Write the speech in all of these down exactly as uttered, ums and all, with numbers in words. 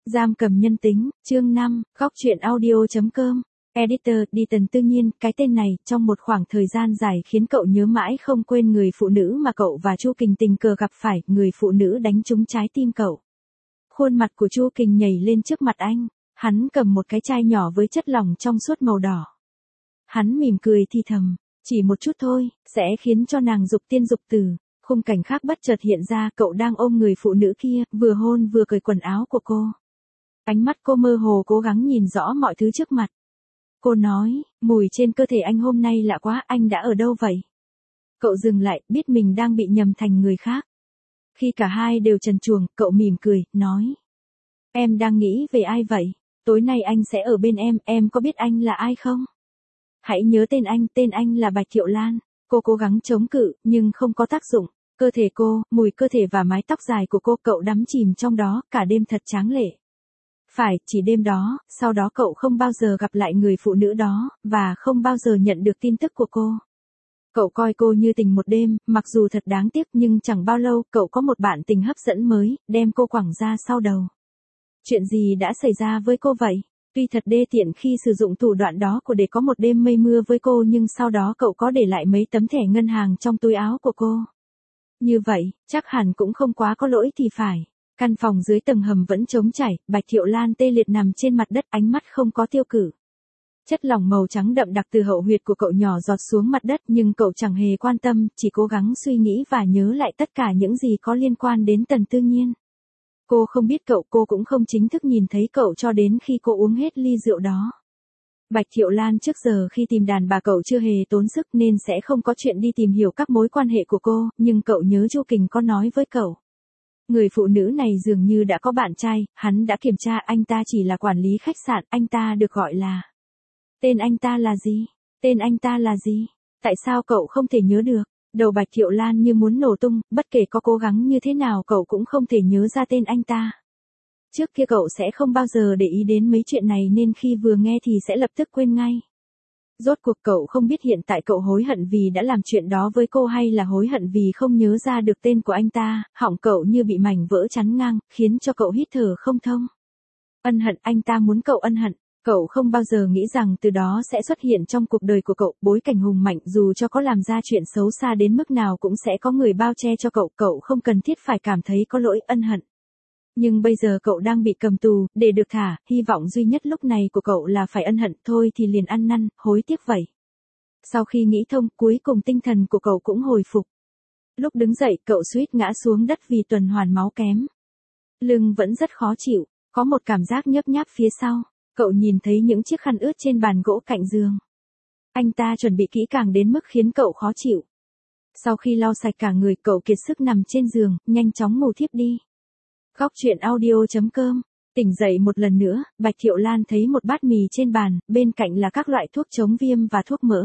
Giam cầm nhân tính, chương năm, góc truyện audio chấm com. Editor, đi Tần Tư Nhiên, cái tên này, trong một khoảng thời gian dài khiến cậu nhớ mãi không quên người phụ nữ mà cậu và Chu Kình tình cờ gặp phải, người phụ nữ đánh trúng trái tim cậu. Khuôn mặt của Chu Kình nhảy lên trước mặt anh, hắn cầm một cái chai nhỏ với chất lỏng trong suốt màu đỏ. Hắn mỉm cười thì thầm, chỉ một chút thôi, sẽ khiến cho nàng dục tiên dục tử. Khung cảnh khác bất chợt hiện ra, cậu đang ôm người phụ nữ kia, vừa hôn vừa cởi quần áo của cô. Ánh mắt cô mơ hồ cố gắng nhìn rõ mọi thứ trước mặt. Cô nói, mùi trên cơ thể anh hôm nay lạ quá, anh đã ở đâu vậy? Cậu dừng lại, biết mình đang bị nhầm thành người khác. Khi cả hai đều trần truồng, cậu mỉm cười, nói. Em đang nghĩ về ai vậy? Tối nay anh sẽ ở bên em, em có biết anh là ai không? Hãy nhớ tên anh, tên anh là Bạch Thiệu Lan. Cô cố gắng chống cự, nhưng không có tác dụng. Cơ thể cô, mùi cơ thể và mái tóc dài của cô, cậu đắm chìm trong đó, cả đêm thật tráng lệ. Phải, chỉ đêm đó, sau đó cậu không bao giờ gặp lại người phụ nữ đó, và không bao giờ nhận được tin tức của cô. Cậu coi cô như tình một đêm, mặc dù thật đáng tiếc nhưng chẳng bao lâu, cậu có một bạn tình hấp dẫn mới, đem cô quẳng ra sau đầu. Chuyện gì đã xảy ra với cô vậy? Tuy thật đê tiện khi sử dụng thủ đoạn đó của để có một đêm mây mưa với cô, nhưng sau đó cậu có để lại mấy tấm thẻ ngân hàng trong túi áo của cô. Như vậy, chắc hẳn cũng không quá có lỗi thì phải. Căn phòng dưới tầng hầm vẫn trống trải, Bạch Thiệu Lan tê liệt nằm trên mặt đất, ánh mắt không có tiêu cự. Chất lỏng màu trắng đậm đặc từ hậu huyệt của cậu nhỏ giọt xuống mặt đất, nhưng cậu chẳng hề quan tâm, chỉ cố gắng suy nghĩ và nhớ lại tất cả những gì có liên quan đến Tần Tư Nhiên. Cô không biết cậu, cô cũng không chính thức nhìn thấy cậu cho đến khi cô uống hết ly rượu đó. Bạch Thiệu Lan trước giờ khi tìm đàn bà cậu chưa hề tốn sức nên sẽ không có chuyện đi tìm hiểu các mối quan hệ của cô, nhưng cậu nhớ Chu Kình có nói với cậu. Người phụ nữ này dường như đã có bạn trai, hắn đã kiểm tra, anh ta chỉ là quản lý khách sạn, anh ta được gọi là... Tên anh ta là gì? Tên anh ta là gì? Tại sao cậu không thể nhớ được? Đầu Bạch Thiệu Lan như muốn nổ tung, bất kể có cố gắng như thế nào cậu cũng không thể nhớ ra tên anh ta. Trước kia cậu sẽ không bao giờ để ý đến mấy chuyện này nên khi vừa nghe thì sẽ lập tức quên ngay. Rốt cuộc cậu không biết hiện tại cậu hối hận vì đã làm chuyện đó với cô hay là hối hận vì không nhớ ra được tên của anh ta, họng cậu như bị mảnh vỡ chắn ngang, khiến cho cậu hít thở không thông. Ân hận, anh ta muốn cậu ân hận. Cậu không bao giờ nghĩ rằng từ đó sẽ xuất hiện trong cuộc đời của cậu, bối cảnh hùng mạnh, dù cho có làm ra chuyện xấu xa đến mức nào cũng sẽ có người bao che cho cậu, cậu không cần thiết phải cảm thấy có lỗi, ân hận. Nhưng bây giờ cậu đang bị cầm tù, để được thả, hy vọng duy nhất lúc này của cậu là phải ân hận, thôi thì liền ăn năn, hối tiếc vậy. Sau khi nghĩ thông, cuối cùng tinh thần của cậu cũng hồi phục. Lúc đứng dậy, cậu suýt ngã xuống đất vì tuần hoàn máu kém. Lưng vẫn rất khó chịu, có một cảm giác nhấp nháp phía sau. Cậu nhìn thấy những chiếc khăn ướt trên bàn gỗ cạnh giường. Anh ta chuẩn bị kỹ càng đến mức khiến cậu khó chịu. Sau khi lau sạch cả người, cậu kiệt sức nằm trên giường, nhanh chóng ngủ thiếp đi. Góc truyện audio chấm com. Tỉnh dậy một lần nữa, Bạch Thiệu Lan thấy một bát mì trên bàn, bên cạnh là các loại thuốc chống viêm và thuốc mỡ.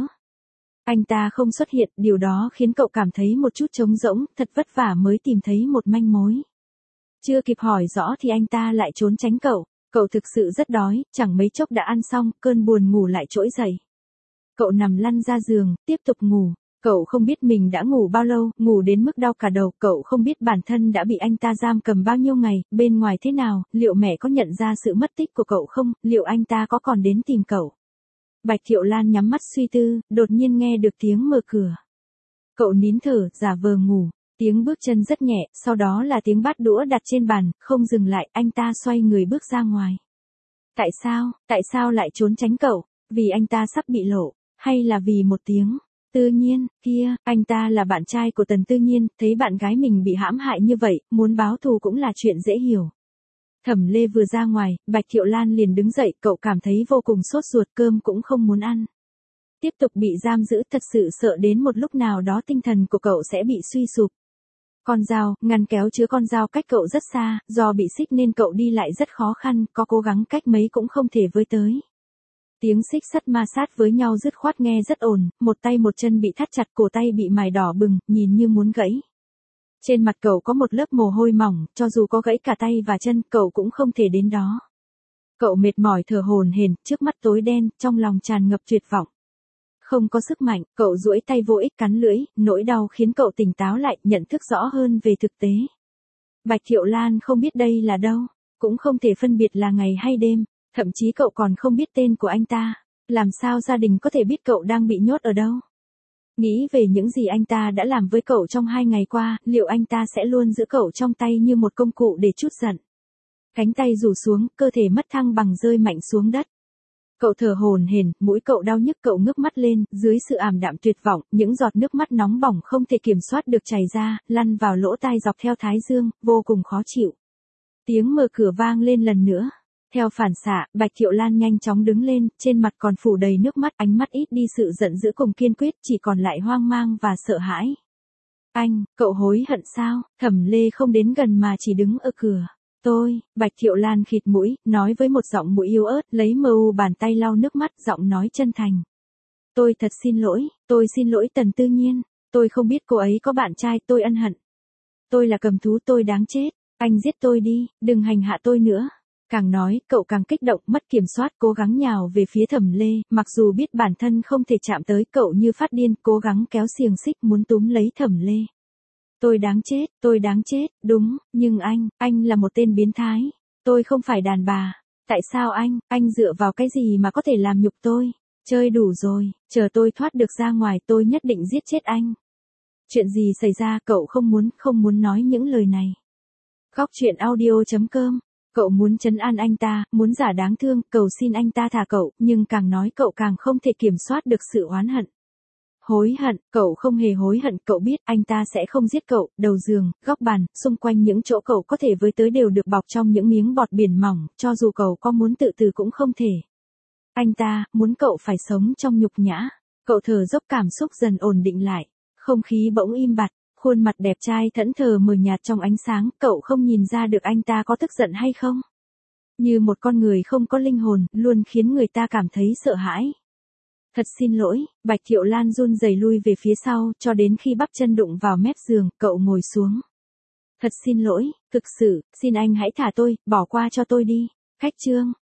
Anh ta không xuất hiện, điều đó khiến cậu cảm thấy một chút trống rỗng, thật vất vả mới tìm thấy một manh mối. Chưa kịp hỏi rõ thì anh ta lại trốn tránh cậu. Cậu thực sự rất đói, chẳng mấy chốc đã ăn xong, cơn buồn ngủ lại trỗi dậy. Cậu nằm lăn ra giường, tiếp tục ngủ. Cậu không biết mình đã ngủ bao lâu, ngủ đến mức đau cả đầu, cậu không biết bản thân đã bị anh ta giam cầm bao nhiêu ngày, bên ngoài thế nào, liệu mẹ có nhận ra sự mất tích của cậu không, liệu anh ta có còn đến tìm cậu. Bạch Thiệu Lan nhắm mắt suy tư, đột nhiên nghe được tiếng mở cửa. Cậu nín thở, giả vờ ngủ. Tiếng bước chân rất nhẹ, sau đó là tiếng bát đũa đặt trên bàn, không dừng lại, anh ta xoay người bước ra ngoài. Tại sao, tại sao lại trốn tránh cậu? Vì anh ta sắp bị lộ, hay là vì một tiếng? Tư Nhiên, kia, anh ta là bạn trai của Tần Tư Nhiên, thấy bạn gái mình bị hãm hại như vậy, muốn báo thù cũng là chuyện dễ hiểu. Thẩm Lê vừa ra ngoài, Bạch Thiệu Lan liền đứng dậy, cậu cảm thấy vô cùng sốt ruột, cơm cũng không muốn ăn. Tiếp tục bị giam giữ, thật sự sợ đến một lúc nào đó tinh thần của cậu sẽ bị suy sụp. Con dao, ngăn kéo chứa con dao cách cậu rất xa, do bị xích nên cậu đi lại rất khó khăn, có cố gắng cách mấy cũng không thể với tới. Tiếng xích sắt ma sát với nhau dứt khoát nghe rất ồn, một tay một chân bị thắt chặt, cổ tay bị mài đỏ bừng, nhìn như muốn gãy. Trên mặt cậu có một lớp mồ hôi mỏng, cho dù có gãy cả tay và chân, cậu cũng không thể đến đó. Cậu mệt mỏi thở hổn hển, trước mắt tối đen, trong lòng tràn ngập tuyệt vọng. Không có sức mạnh, cậu duỗi tay vô ích cắn lưỡi, nỗi đau khiến cậu tỉnh táo lại, nhận thức rõ hơn về thực tế. Bạch Thiệu Lan không biết đây là đâu. cũng không thể phân biệt là ngày hay đêm, thậm chí cậu còn không biết tên của anh ta. Làm sao gia đình có thể biết cậu đang bị nhốt ở đâu? Nghĩ về những gì anh ta đã làm với cậu trong hai ngày qua, liệu anh ta sẽ luôn giữ cậu trong tay như một công cụ để trút giận? Cánh tay rủ xuống, cơ thể mất thăng bằng rơi mạnh xuống đất. Cậu thở hổn hển, mũi cậu đau nhức, cậu ngước mắt lên, dưới sự ảm đạm tuyệt vọng, những giọt nước mắt nóng bỏng không thể kiểm soát được chảy ra, lăn vào lỗ tai dọc theo thái dương, vô cùng khó chịu. Tiếng mở cửa vang lên lần nữa. Theo phản xạ, Bạch Thiệu Lan nhanh chóng đứng lên, trên mặt còn phủ đầy nước mắt, ánh mắt ít đi sự giận dữ cùng kiên quyết, chỉ còn lại hoang mang và sợ hãi. Anh, cậu hối hận sao? Thẩm Lê không đến gần mà chỉ đứng ở cửa. Tôi, Bạch Thiệu Lan khịt mũi, nói với một giọng mũi yếu ớt, lấy mờ u bàn tay lau nước mắt, giọng nói chân thành. Tôi thật xin lỗi, tôi xin lỗi Tần Tư Nhiên, tôi không biết cô ấy có bạn trai, tôi ân hận. Tôi là cầm thú, tôi đáng chết, anh giết tôi đi, đừng hành hạ tôi nữa. Càng nói, cậu càng kích động, mất kiểm soát, cố gắng nhào về phía Thẩm Lê, mặc dù biết bản thân không thể chạm tới, cậu như phát điên, cố gắng kéo xiềng xích muốn túm lấy Thẩm Lê. Tôi đáng chết, tôi đáng chết, đúng, nhưng anh, anh là một tên biến thái. Tôi không phải đàn bà. Tại sao anh, anh dựa vào cái gì mà có thể làm nhục tôi? Chơi đủ rồi, chờ tôi thoát được ra ngoài tôi nhất định giết chết anh. Chuyện gì xảy ra, cậu không muốn, không muốn nói những lời này. Góc truyện audio chấm com. Cậu muốn trấn an anh ta, muốn giả đáng thương, cầu xin anh ta thả cậu, nhưng càng nói cậu càng không thể kiểm soát được sự oán hận. Hối hận, cậu không hề hối hận, cậu biết anh ta sẽ không giết cậu, đầu giường, góc bàn, xung quanh những chỗ cậu có thể với tới đều được bọc trong những miếng bọt biển mỏng, cho dù cậu có muốn tự tử cũng không thể. Anh ta, muốn cậu phải sống trong nhục nhã. Cậu thở dốc, cảm xúc dần ổn định lại, không khí bỗng im bặt, khuôn mặt đẹp trai thẫn thờ mờ nhạt trong ánh sáng, cậu không nhìn ra được anh ta có tức giận hay không. Như một con người không có linh hồn, luôn khiến người ta cảm thấy sợ hãi. Thật xin lỗi, Bạch Thiệu Lan run rẩy lui về phía sau, cho đến khi bắp chân đụng vào mép giường, cậu ngồi xuống. Thật xin lỗi, thực sự, xin anh hãy thả tôi, bỏ qua cho tôi đi. Khách chương.